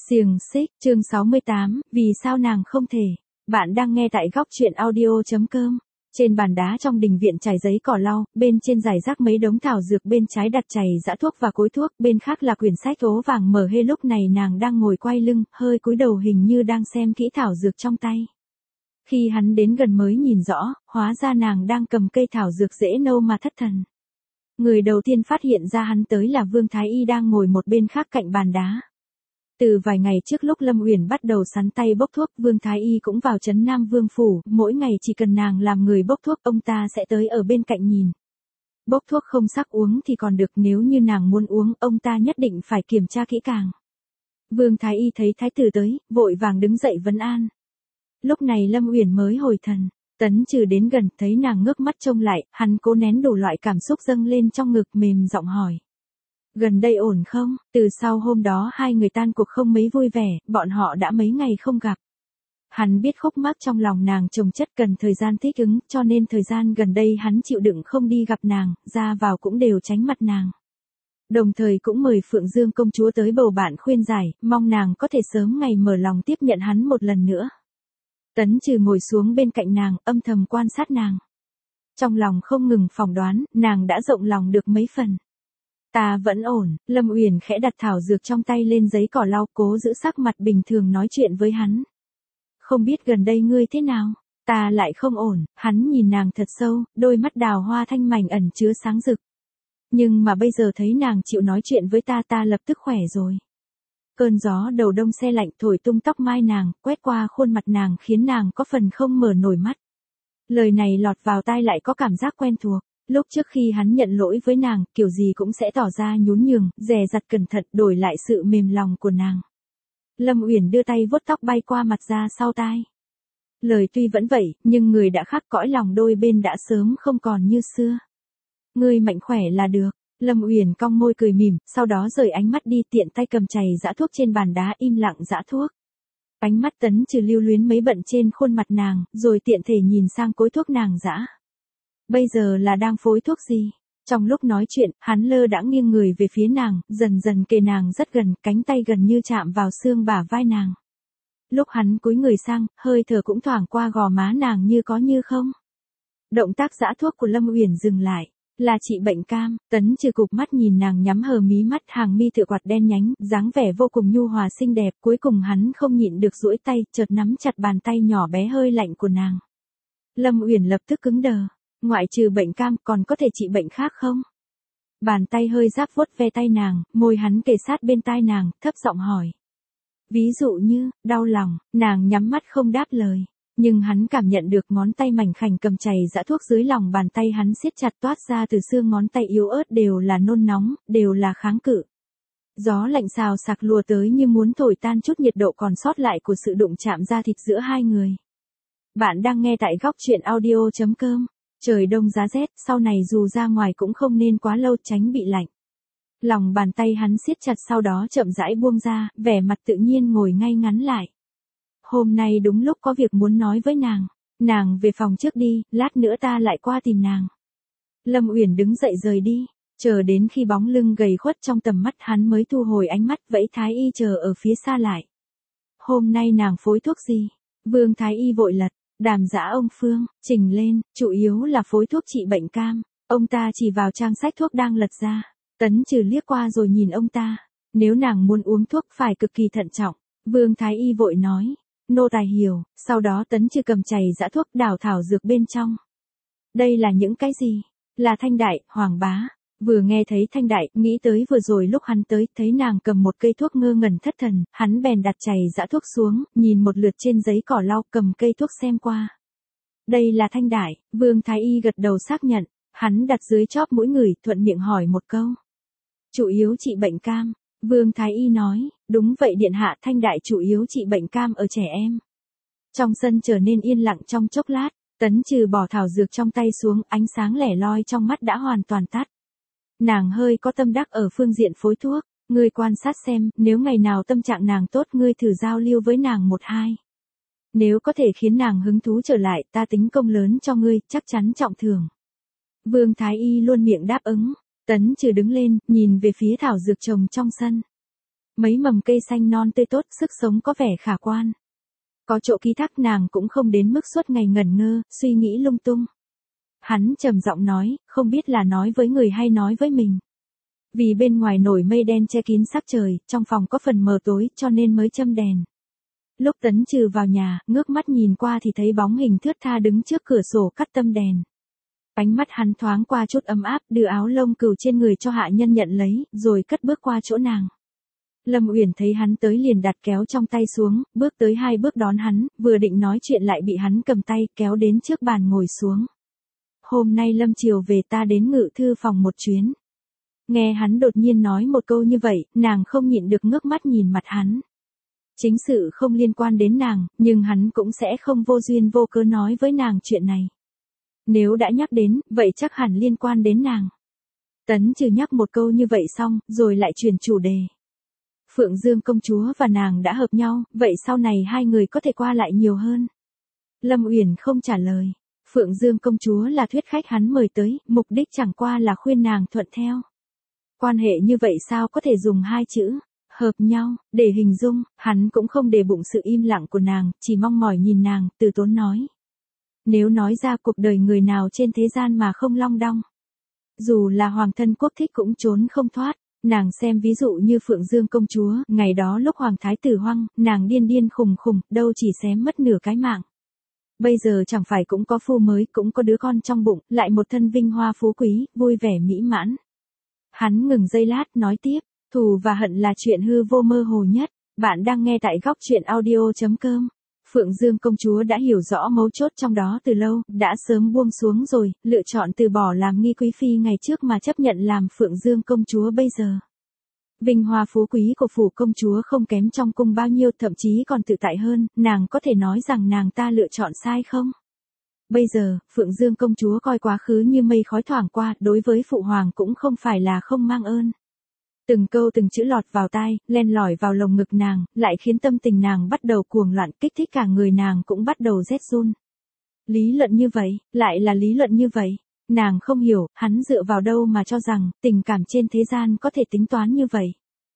Xiềng xích, chương 68, vì sao nàng không thể. Bạn đang nghe tại góc truyện audio.com. Trên bàn đá trong đình viện trải giấy cỏ lau, bên trên rải rác mấy đống thảo dược, bên trái đặt chày giã thuốc và cối thuốc, bên khác là quyển sách ố vàng mở hê. Lúc này nàng đang ngồi quay lưng, hơi cúi đầu hình như đang xem kỹ thảo dược trong tay. Khi hắn đến gần mới nhìn rõ, hóa ra nàng đang cầm cây thảo dược dễ nâu mà thất thần. Người đầu tiên phát hiện ra hắn tới là Vương Thái Y đang ngồi một bên khác cạnh bàn đá. Từ vài ngày trước lúc Lâm Uyển bắt đầu sắn tay bốc thuốc, Vương Thái Y cũng vào trấn Nam Vương phủ, mỗi ngày chỉ cần nàng làm người bốc thuốc, ông ta sẽ tới ở bên cạnh nhìn. Bốc thuốc không sắc uống thì còn được, nếu như nàng muốn uống, ông ta nhất định phải kiểm tra kỹ càng. Vương Thái Y thấy thái tử tới, vội vàng đứng dậy vấn an. Lúc này Lâm Uyển mới hồi thần. Tấn Trừ đến gần, thấy nàng ngước mắt trông lại, hắn cố nén đủ loại cảm xúc dâng lên trong ngực, mềm giọng hỏi. Gần đây ổn không? Từ sau hôm đó hai người tan cuộc không mấy vui vẻ, bọn họ đã mấy ngày không gặp. Hắn biết khúc mắc trong lòng nàng chồng chất cần thời gian thích ứng, cho nên thời gian gần đây hắn chịu đựng không đi gặp nàng, ra vào cũng đều tránh mặt nàng. Đồng thời cũng mời Phượng Dương công chúa tới bầu bạn khuyên giải, mong nàng có thể sớm ngày mở lòng tiếp nhận hắn một lần nữa. Tấn Trừ ngồi xuống bên cạnh nàng, âm thầm quan sát nàng. Trong lòng không ngừng phỏng đoán, nàng đã rộng lòng được mấy phần. Ta vẫn ổn. Lâm Uyển khẽ đặt thảo dược trong tay lên giấy cỏ lau, cố giữ sắc mặt bình thường nói chuyện với hắn. Không biết gần đây ngươi thế nào? Ta lại không ổn. Hắn nhìn nàng thật sâu, đôi mắt đào hoa thanh mảnh ẩn chứa sáng rực. Nhưng mà bây giờ thấy nàng chịu nói chuyện với ta, ta lập tức khỏe rồi. Cơn gió đầu đông se lạnh thổi tung tóc mai nàng, quét qua khuôn mặt nàng khiến nàng có phần không mở nổi mắt. Lời này lọt vào tai lại có cảm giác quen thuộc. Lúc trước khi hắn nhận lỗi với nàng, kiểu gì cũng sẽ tỏ ra nhún nhường, dè dặt cẩn thận, đổi lại sự mềm lòng của nàng. Lâm Uyển đưa tay vuốt tóc bay qua mặt ra sau tai. Lời tuy vẫn vậy, nhưng người đã khác, cõi lòng đôi bên đã sớm không còn như xưa. Ngươi mạnh khỏe là được. Lâm Uyển cong môi cười mỉm, sau đó rời ánh mắt đi, tiện tay cầm chày giã thuốc trên bàn đá im lặng giã thuốc. Ánh mắt Tấn Trừ lưu luyến mấy bận trên khuôn mặt nàng, rồi tiện thể nhìn sang cối thuốc nàng giã. Bây giờ là đang phối thuốc gì? Trong lúc nói chuyện, hắn lơ đãng nghiêng người về phía nàng, dần dần kề nàng rất gần, cánh tay gần như chạm vào xương bả vai nàng. Lúc hắn cúi người sang, hơi thở cũng thoảng qua gò má nàng như có như không. Động tác giã thuốc của Lâm Uyển dừng lại. Là trị bệnh cam. Tấn Trừ cụp mắt nhìn nàng nhắm hờ mí mắt, hàng mi tựa quạt đen nhánh, dáng vẻ vô cùng nhu hòa xinh đẹp. Cuối cùng hắn không nhịn được duỗi tay, chợt nắm chặt bàn tay nhỏ bé hơi lạnh của nàng. Lâm Uyển lập tức cứng đờ. Ngoại trừ bệnh cam còn có thể trị bệnh khác không? Bàn tay hơi ráp vuốt ve tay nàng, môi hắn kề sát bên tai nàng, thấp giọng hỏi. Ví dụ như, đau lòng. Nàng nhắm mắt không đáp lời. Nhưng hắn cảm nhận được ngón tay mảnh khảnh cầm chày giã thuốc dưới lòng bàn tay hắn siết chặt, toát ra từ xương ngón tay yếu ớt đều là nôn nóng, đều là kháng cự. Gió lạnh xào xạc lùa tới như muốn thổi tan chút nhiệt độ còn sót lại của sự đụng chạm da thịt giữa hai người. Bạn đang nghe tại góc truyện audio.com. Trời đông giá rét, sau này dù ra ngoài cũng không nên quá lâu, tránh bị lạnh. Lòng bàn tay hắn siết chặt, sau đó chậm rãi buông ra, vẻ mặt tự nhiên ngồi ngay ngắn lại. Hôm nay đúng lúc có việc muốn nói với nàng. Nàng về phòng trước đi, lát nữa ta lại qua tìm nàng. Lâm Uyển đứng dậy rời đi. Chờ đến khi bóng lưng gầy khuất trong tầm mắt hắn mới thu hồi ánh mắt, vẫy Thái Y chờ ở phía xa lại. Hôm nay nàng phối thuốc gì? Vương Thái Y vội lật. Đàm Giã ông Phương, trình lên, chủ yếu là phối thuốc trị bệnh cam. Ông ta chỉ vào trang sách thuốc đang lật ra. Tấn Trừ liếc qua rồi nhìn ông ta. Nếu nàng muốn uống thuốc phải cực kỳ thận trọng. Vương Thái Y vội nói. Nô tài hiểu. Sau đó Tấn Trừ cầm chày giã thuốc đảo thảo dược bên trong. Đây là những cái gì? Là Thanh Đại, Hoàng Bá. Vừa nghe thấy Thanh Đại, nghĩ tới vừa rồi lúc hắn tới, thấy nàng cầm một cây thuốc ngơ ngẩn thất thần, hắn bèn đặt chày giã thuốc xuống, nhìn một lượt trên giấy cỏ lau, cầm cây thuốc xem qua. Đây là Thanh Đại. Vương Thái Y gật đầu xác nhận, hắn đặt dưới chóp mũi người, thuận miệng hỏi một câu. Chủ yếu trị bệnh cam. Vương Thái Y nói, đúng vậy điện hạ, Thanh Đại chủ yếu trị bệnh cam ở trẻ em. Trong sân trở nên yên lặng trong chốc lát, Tấn Trừ bỏ thảo dược trong tay xuống, ánh sáng lẻ loi trong mắt đã hoàn toàn tắt. Nàng hơi có tâm đắc ở phương diện phối thuốc, ngươi quan sát xem, nếu ngày nào tâm trạng nàng tốt ngươi thử giao lưu với nàng một hai. Nếu có thể khiến nàng hứng thú trở lại, ta tính công lớn cho ngươi, chắc chắn trọng thưởng. Vương Thái Y luôn miệng đáp ứng. Tấn Trừ đứng lên, nhìn về phía thảo dược trồng trong sân. Mấy mầm cây xanh non tươi tốt, sức sống có vẻ khả quan. Có chỗ ký thác nàng cũng không đến mức suốt ngày ngẩn ngơ, suy nghĩ lung tung. Hắn trầm giọng nói, không biết là nói với người hay nói với mình. Vì bên ngoài nổi mây đen che kín sắc trời, trong phòng có phần mờ tối cho nên mới châm đèn. Lúc Tấn Trừ vào nhà, ngước mắt nhìn qua thì thấy bóng hình thướt tha đứng trước cửa sổ cắt tâm đèn. Ánh mắt hắn thoáng qua chút ấm áp, đưa áo lông cừu trên người cho hạ nhân nhận lấy, rồi cất bước qua chỗ nàng. Lâm Uyển thấy hắn tới liền đặt kéo trong tay xuống, bước tới 2 bước đón hắn, vừa định nói chuyện lại bị hắn cầm tay kéo đến trước bàn ngồi xuống. Hôm nay Lâm chiều về ta đến ngự thư phòng một chuyến. Nghe hắn đột nhiên nói một câu như vậy, nàng không nhịn được ngước mắt nhìn mặt hắn. Chính sự không liên quan đến nàng, nhưng hắn cũng sẽ không vô duyên vô cớ nói với nàng chuyện này. Nếu đã nhắc đến, vậy chắc hẳn liên quan đến nàng. Tấn Trừ nhắc một câu như vậy xong, rồi lại chuyển chủ đề. Phượng Dương công chúa và nàng đã hợp nhau, vậy sau này hai người có thể qua lại nhiều hơn. Lâm Uyển không trả lời. Phượng Dương công chúa là thuyết khách hắn mời tới, mục đích chẳng qua là khuyên nàng thuận theo. Quan hệ như vậy sao có thể dùng 2 chữ, hợp nhau, để hình dung, hắn cũng không để bụng sự im lặng của nàng, chỉ mong mỏi nhìn nàng, từ tốn nói. Nếu nói ra cuộc đời người nào trên thế gian mà không long đong. Dù là hoàng thân quốc thích cũng trốn không thoát. Nàng xem ví dụ như Phượng Dương công chúa, ngày đó lúc hoàng thái tử hoang, nàng điên điên khùng khùng, đâu chỉ xém mất nửa cái mạng. Bây giờ chẳng phải cũng có phu mới, cũng có đứa con trong bụng, lại một thân vinh hoa phú quý, vui vẻ mỹ mãn. Hắn ngừng giây lát, nói tiếp, thù và hận là chuyện hư vô mơ hồ nhất. Bạn đang nghe tại góc truyện audio.com. Phượng Dương công chúa đã hiểu rõ mấu chốt trong đó từ lâu, đã sớm buông xuống rồi, lựa chọn từ bỏ làm nghi quý phi ngày trước mà chấp nhận làm Phượng Dương công chúa bây giờ. Vinh hoa phú quý của phủ công chúa không kém trong cung bao nhiêu, thậm chí còn tự tại hơn, nàng có thể nói rằng nàng ta lựa chọn sai không? Bây giờ, Phượng Dương công chúa coi quá khứ như mây khói thoảng qua, đối với phụ hoàng cũng không phải là không mang ơn. Từng câu từng chữ lọt vào tai, len lỏi vào lồng ngực nàng, lại khiến tâm tình nàng bắt đầu cuồng loạn, kích thích cả người nàng cũng bắt đầu rét run. Lý luận như vậy, lại là lý luận như vậy. Nàng không hiểu, hắn dựa vào đâu mà cho rằng, tình cảm trên thế gian có thể tính toán như vậy.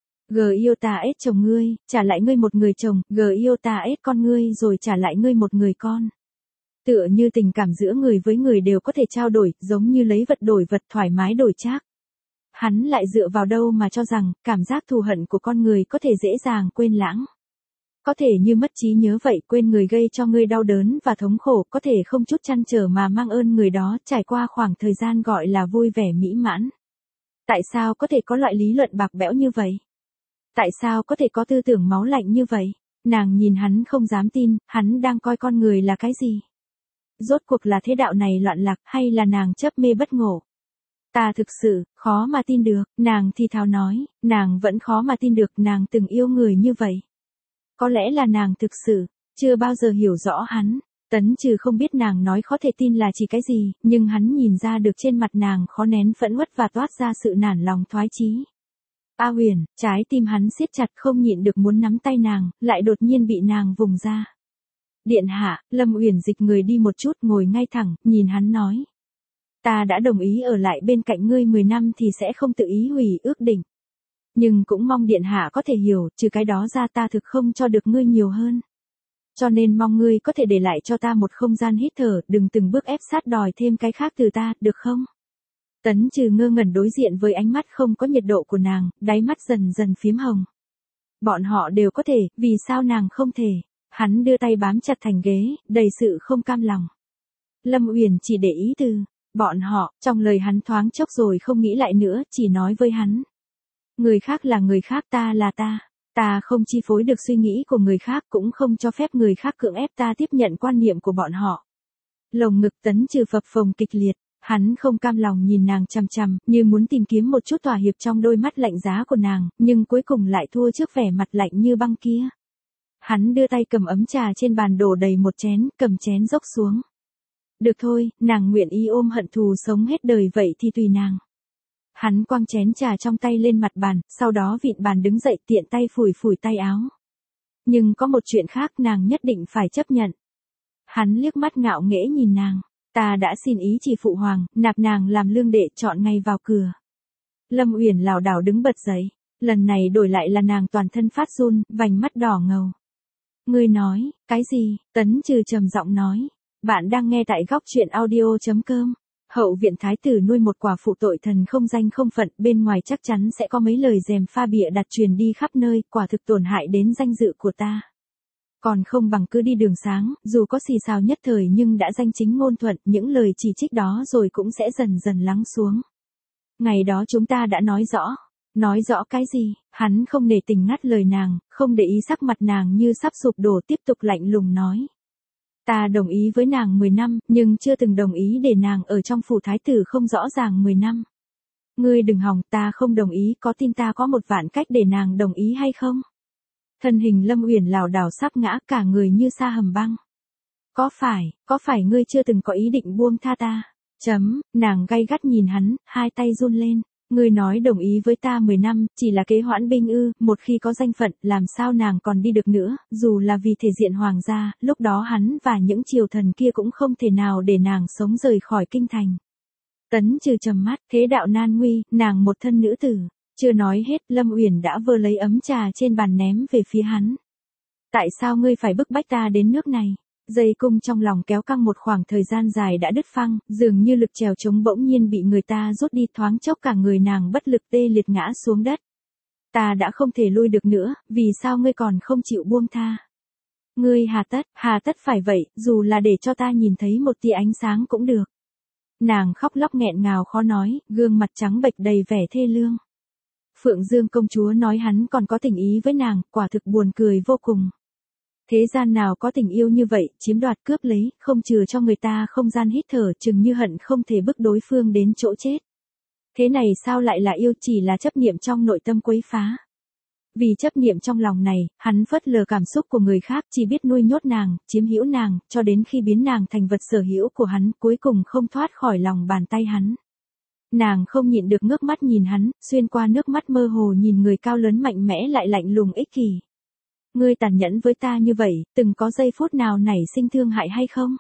G yêu ta ết chồng ngươi, trả lại ngươi một người chồng, G yêu ta ết con ngươi rồi trả lại ngươi một người con. Tựa như tình cảm giữa người với người đều có thể trao đổi, giống như lấy vật đổi vật, thoải mái đổi trác. Hắn lại dựa vào đâu mà cho rằng, cảm giác thù hận của con người có thể dễ dàng quên lãng. Có thể như mất trí nhớ vậy, quên người gây cho ngươi đau đớn và thống khổ, có thể không chút trăn trở mà mang ơn người đó, trải qua khoảng thời gian gọi là vui vẻ mỹ mãn. Tại sao có thể có loại lý luận bạc bẽo như vậy? Tại sao có thể có tư tưởng máu lạnh như vậy? Nàng nhìn hắn không dám tin, hắn đang coi con người là cái gì? Rốt cuộc là thế đạo này loạn lạc hay là nàng chấp mê bất ngộ? Ta thực sự, khó mà tin được, nàng thì thào nói, nàng vẫn khó mà tin được nàng từng yêu người như vậy. Có lẽ là nàng thực sự, chưa bao giờ hiểu rõ hắn. Tấn Trừ không biết nàng nói khó thể tin là chỉ cái gì, nhưng hắn nhìn ra được trên mặt nàng khó nén phẫn uất và toát ra sự nản lòng thoái chí. A Huyền, trái tim hắn siết chặt không nhịn được muốn nắm tay nàng, lại đột nhiên bị nàng vùng ra. Điện hạ, Lâm Uyển dịch người đi một chút, ngồi ngay thẳng, nhìn hắn nói. Ta đã đồng ý ở lại bên cạnh ngươi 10 năm thì sẽ không tự ý hủy ước định. Nhưng cũng mong điện hạ có thể hiểu, trừ cái đó ra ta thực không cho được ngươi nhiều hơn. Cho nên mong ngươi có thể để lại cho ta một không gian hít thở, đừng từng bước ép sát đòi thêm cái khác từ ta, được không? Tấn Trừ ngơ ngẩn đối diện với ánh mắt không có nhiệt độ của nàng, đáy mắt dần dần phím hồng. Bọn họ đều có thể, vì sao nàng không thể? Hắn đưa tay bám chặt thành ghế, đầy sự không cam lòng. Lâm Uyển chỉ để ý từ bọn họ, trong lời hắn thoáng chốc rồi không nghĩ lại nữa, chỉ nói với hắn. Người khác là người khác, ta là ta. Ta không chi phối được suy nghĩ của người khác, cũng không cho phép người khác cưỡng ép ta tiếp nhận quan niệm của bọn họ. Lồng ngực Tấn Trừ phập phồng kịch liệt, hắn không cam lòng nhìn nàng chằm chằm, như muốn tìm kiếm một chút thỏa hiệp trong đôi mắt lạnh giá của nàng, nhưng cuối cùng lại thua trước vẻ mặt lạnh như băng kia. Hắn đưa tay cầm ấm trà trên bàn đổ đầy một chén, cầm chén dốc xuống. Được thôi, nàng nguyện ý ôm hận thù sống hết đời vậy thì tùy nàng. Hắn quăng chén trà trong tay lên mặt bàn, sau đó vịn bàn đứng dậy tiện tay phủi phủi tay áo. Nhưng có một chuyện khác nàng nhất định phải chấp nhận. Hắn liếc mắt ngạo nghễ nhìn nàng. Ta đã xin ý chỉ phụ hoàng, nạp nàng làm lương đệ, chọn ngày vào cửa. Lâm Uyển lảo đảo đứng bật dậy. Lần này đổi lại là nàng toàn thân phát run, vành mắt đỏ ngầu. Ngươi nói, cái gì? Tấn Trừ trầm giọng nói. Bạn đang nghe tại góc truyện audio.com. Hậu viện thái tử nuôi một quả phụ tội thần không danh không phận, bên ngoài chắc chắn sẽ có mấy lời dèm pha bịa đặt truyền đi khắp nơi, quả thực tổn hại đến danh dự của ta. Còn không bằng cứ đi đường sáng, dù có xì xào nhất thời nhưng đã danh chính ngôn thuận, những lời chỉ trích đó rồi cũng sẽ dần dần lắng xuống. Ngày đó chúng ta đã nói rõ. Nói rõ cái gì? Hắn không nể tình ngắt lời nàng, không để ý sắc mặt nàng như sắp sụp đổ, tiếp tục lạnh lùng nói. Ta đồng ý với nàng 10 năm, nhưng chưa từng đồng ý để nàng ở trong phủ thái tử không rõ ràng 10 năm. Ngươi đừng hòng, ta không đồng ý, có tin ta có 1.000.000 cách để nàng đồng ý hay không? Thân hình Lâm Uyển lảo đảo sắp ngã, cả người như sa hầm băng. Có phải ngươi chưa từng có ý định buông tha ta? Nàng gay gắt nhìn hắn, hai tay run lên. Ngươi nói đồng ý với ta 10 năm, chỉ là kế hoãn binh ư, một khi có danh phận, làm sao nàng còn đi được nữa, dù là vì thể diện hoàng gia, lúc đó hắn và những triều thần kia cũng không thể nào để nàng sống rời khỏi kinh thành. Tấn Trừ trầm mắt, thế đạo nan nguy, nàng một thân nữ tử. Chưa nói hết, Lâm Uyển đã vơ lấy ấm trà trên bàn ném về phía hắn. Tại sao ngươi phải bức bách ta đến nước này? Dây cung trong lòng kéo căng một khoảng thời gian dài đã đứt phăng, dường như lực trèo chống bỗng nhiên bị người ta rút đi, thoáng chốc cả người nàng bất lực tê liệt ngã xuống đất. Ta đã không thể lui được nữa, vì sao ngươi còn không chịu buông tha? Ngươi hà tất phải vậy, dù là để cho ta nhìn thấy một tia ánh sáng cũng được. Nàng khóc lóc nghẹn ngào khó nói, gương mặt trắng bệch đầy vẻ thê lương. Phượng Dương công chúa nói hắn còn có tình ý với nàng, quả thực buồn cười vô cùng. Thế gian nào có tình yêu như vậy, chiếm đoạt cướp lấy, không chừa cho người ta không gian hít thở, chừng như hận không thể bức đối phương đến chỗ chết. Thế này sao lại là yêu, chỉ là chấp niệm trong nội tâm quấy phá. Vì chấp niệm trong lòng này, hắn phớt lờ cảm xúc của người khác, chỉ biết nuôi nhốt nàng, chiếm hữu nàng, cho đến khi biến nàng thành vật sở hữu của hắn, cuối cùng không thoát khỏi lòng bàn tay hắn. Nàng không nhịn được ngước mắt nhìn hắn, xuyên qua nước mắt mơ hồ nhìn người cao lớn mạnh mẽ lại lạnh lùng ích kỷ. Ngươi tàn nhẫn với ta như vậy, từng có giây phút nào nảy sinh thương hại hay không?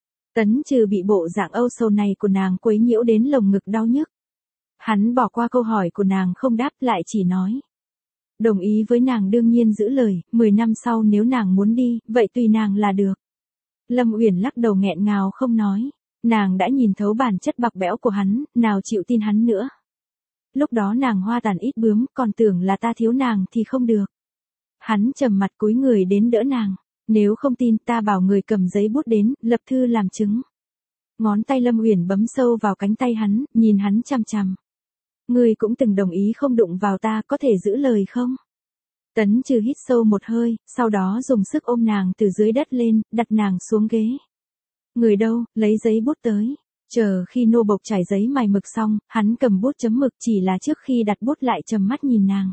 Tấn Trừ bị bộ dạng âu sầu này của nàng quấy nhiễu đến lồng ngực đau nhức. Hắn bỏ qua câu hỏi của nàng không đáp, lại chỉ nói. Đồng ý với nàng đương nhiên giữ lời, 10 năm sau nếu nàng muốn đi, vậy tùy nàng là được. Lâm Uyển lắc đầu nghẹn ngào không nói. Nàng đã nhìn thấu bản chất bạc bẽo của hắn, nào chịu tin hắn nữa. Lúc đó nàng hoa tàn ít bướm, còn tưởng là ta thiếu nàng thì không được. Hắn trầm mặt cúi người đến đỡ nàng. Nếu không tin ta bảo người cầm giấy bút đến, lập thư làm chứng. Ngón tay Lâm Uyển bấm sâu vào cánh tay hắn, nhìn hắn chằm chằm. Ngươi cũng từng đồng ý không đụng vào ta, có thể giữ lời không? Tấn Trừ hít sâu một hơi, sau đó dùng sức ôm nàng từ dưới đất lên, đặt nàng xuống ghế. Người đâu, lấy giấy bút tới. Chờ khi nô bộc trải giấy mài mực xong, hắn cầm bút chấm mực, chỉ là trước khi đặt bút lại trầm mắt nhìn nàng.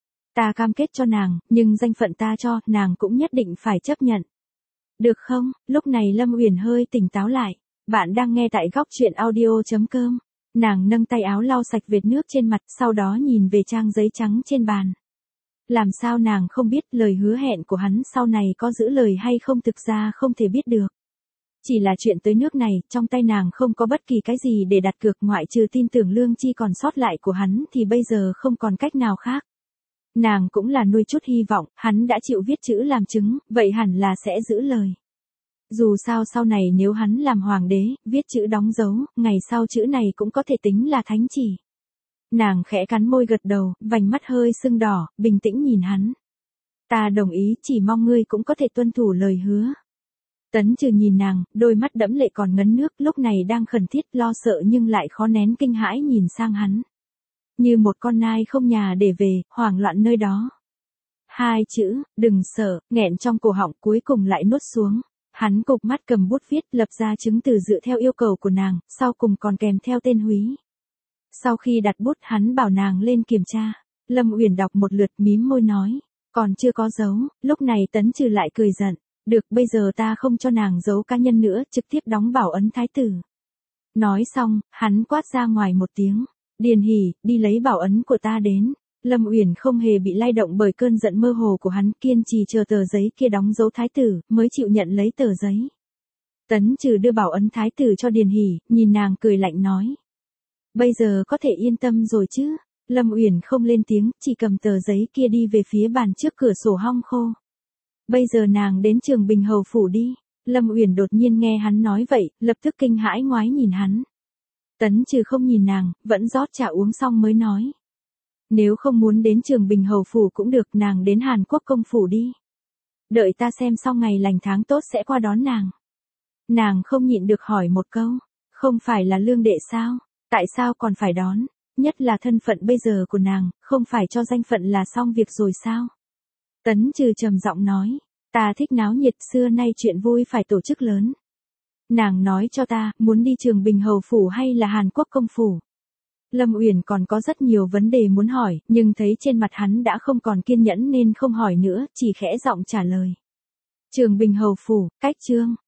Ta cam kết cho nàng, nhưng danh phận ta cho, nàng cũng nhất định phải chấp nhận. Được không? Lúc này Lâm Uyển hơi tỉnh táo lại. Bạn đang nghe tại góc truyện audio.com. Nàng nâng tay áo lau sạch vệt nước trên mặt, sau đó nhìn về trang giấy trắng trên bàn. Làm sao nàng không biết lời hứa hẹn của hắn sau này có giữ lời hay không, thực ra không thể biết được. Chỉ là chuyện tới nước này, trong tay nàng không có bất kỳ cái gì để đặt cược, ngoại trừ tin tưởng lương chi còn sót lại của hắn thì bây giờ không còn cách nào khác. Nàng cũng là nuôi chút hy vọng, hắn đã chịu viết chữ làm chứng, vậy hẳn là sẽ giữ lời. Dù sao sau này nếu hắn làm hoàng đế, viết chữ đóng dấu, ngày sau chữ này cũng có thể tính là thánh chỉ. Nàng khẽ cắn môi gật đầu, vành mắt hơi sưng đỏ, bình tĩnh nhìn hắn. Ta đồng ý, chỉ mong ngươi cũng có thể tuân thủ lời hứa. Tấn Trừ nhìn nàng, đôi mắt đẫm lệ còn ngấn nước, lúc này đang khẩn thiết lo sợ nhưng lại khó nén kinh hãi nhìn sang hắn. Như một con nai không nhà để về, hoảng loạn nơi đó. Hai chữ, đừng sợ, nghẹn trong cổ họng cuối cùng lại nuốt xuống. Hắn cụp mắt cầm bút viết, lập ra chứng từ dựa theo yêu cầu của nàng, sau cùng còn kèm theo tên húy. Sau khi đặt bút hắn bảo nàng lên kiểm tra. Lâm Uyển đọc một lượt mím môi nói. Còn chưa có dấu, lúc này Tấn Trừ lại cười giận. Được, bây giờ ta không cho nàng dấu cá nhân nữa, trực tiếp đóng bảo ấn thái tử. Nói xong, hắn quát ra ngoài một tiếng. Điền Hỉ, đi lấy bảo ấn của ta đến. Lâm Uyển không hề bị lay động bởi cơn giận mơ hồ của hắn, kiên trì chờ tờ giấy kia đóng dấu thái tử, mới chịu nhận lấy tờ giấy. Tấn Trừ đưa bảo ấn thái tử cho Điền Hỉ, nhìn nàng cười lạnh nói. Bây giờ có thể yên tâm rồi chứ? Lâm Uyển không lên tiếng, chỉ cầm tờ giấy kia đi về phía bàn trước cửa sổ hong khô. Bây giờ nàng đến Trường Bình Hầu phủ đi. Lâm Uyển đột nhiên nghe hắn nói vậy, lập tức kinh hãi ngoái nhìn hắn. Tấn Trừ không nhìn nàng, vẫn rót trà uống xong mới nói. Nếu không muốn đến Trường Bình Hầu phủ cũng được, nàng đến Hàn Quốc công phủ đi. Đợi ta xem xong ngày lành tháng tốt sẽ qua đón nàng. Nàng không nhịn được hỏi một câu, không phải là lương đệ sao, tại sao còn phải đón, nhất là thân phận bây giờ của nàng, không phải cho danh phận là xong việc rồi sao? Tấn Trừ trầm giọng nói, ta thích náo nhiệt, xưa nay chuyện vui phải tổ chức lớn. Nàng nói cho ta, muốn đi Trường Bình Hầu phủ hay là Hàn Quốc công phủ? Lâm Uyển còn có rất nhiều vấn đề muốn hỏi, nhưng thấy trên mặt hắn đã không còn kiên nhẫn nên không hỏi nữa, chỉ khẽ giọng trả lời. Trường Bình Hầu phủ, cách Trương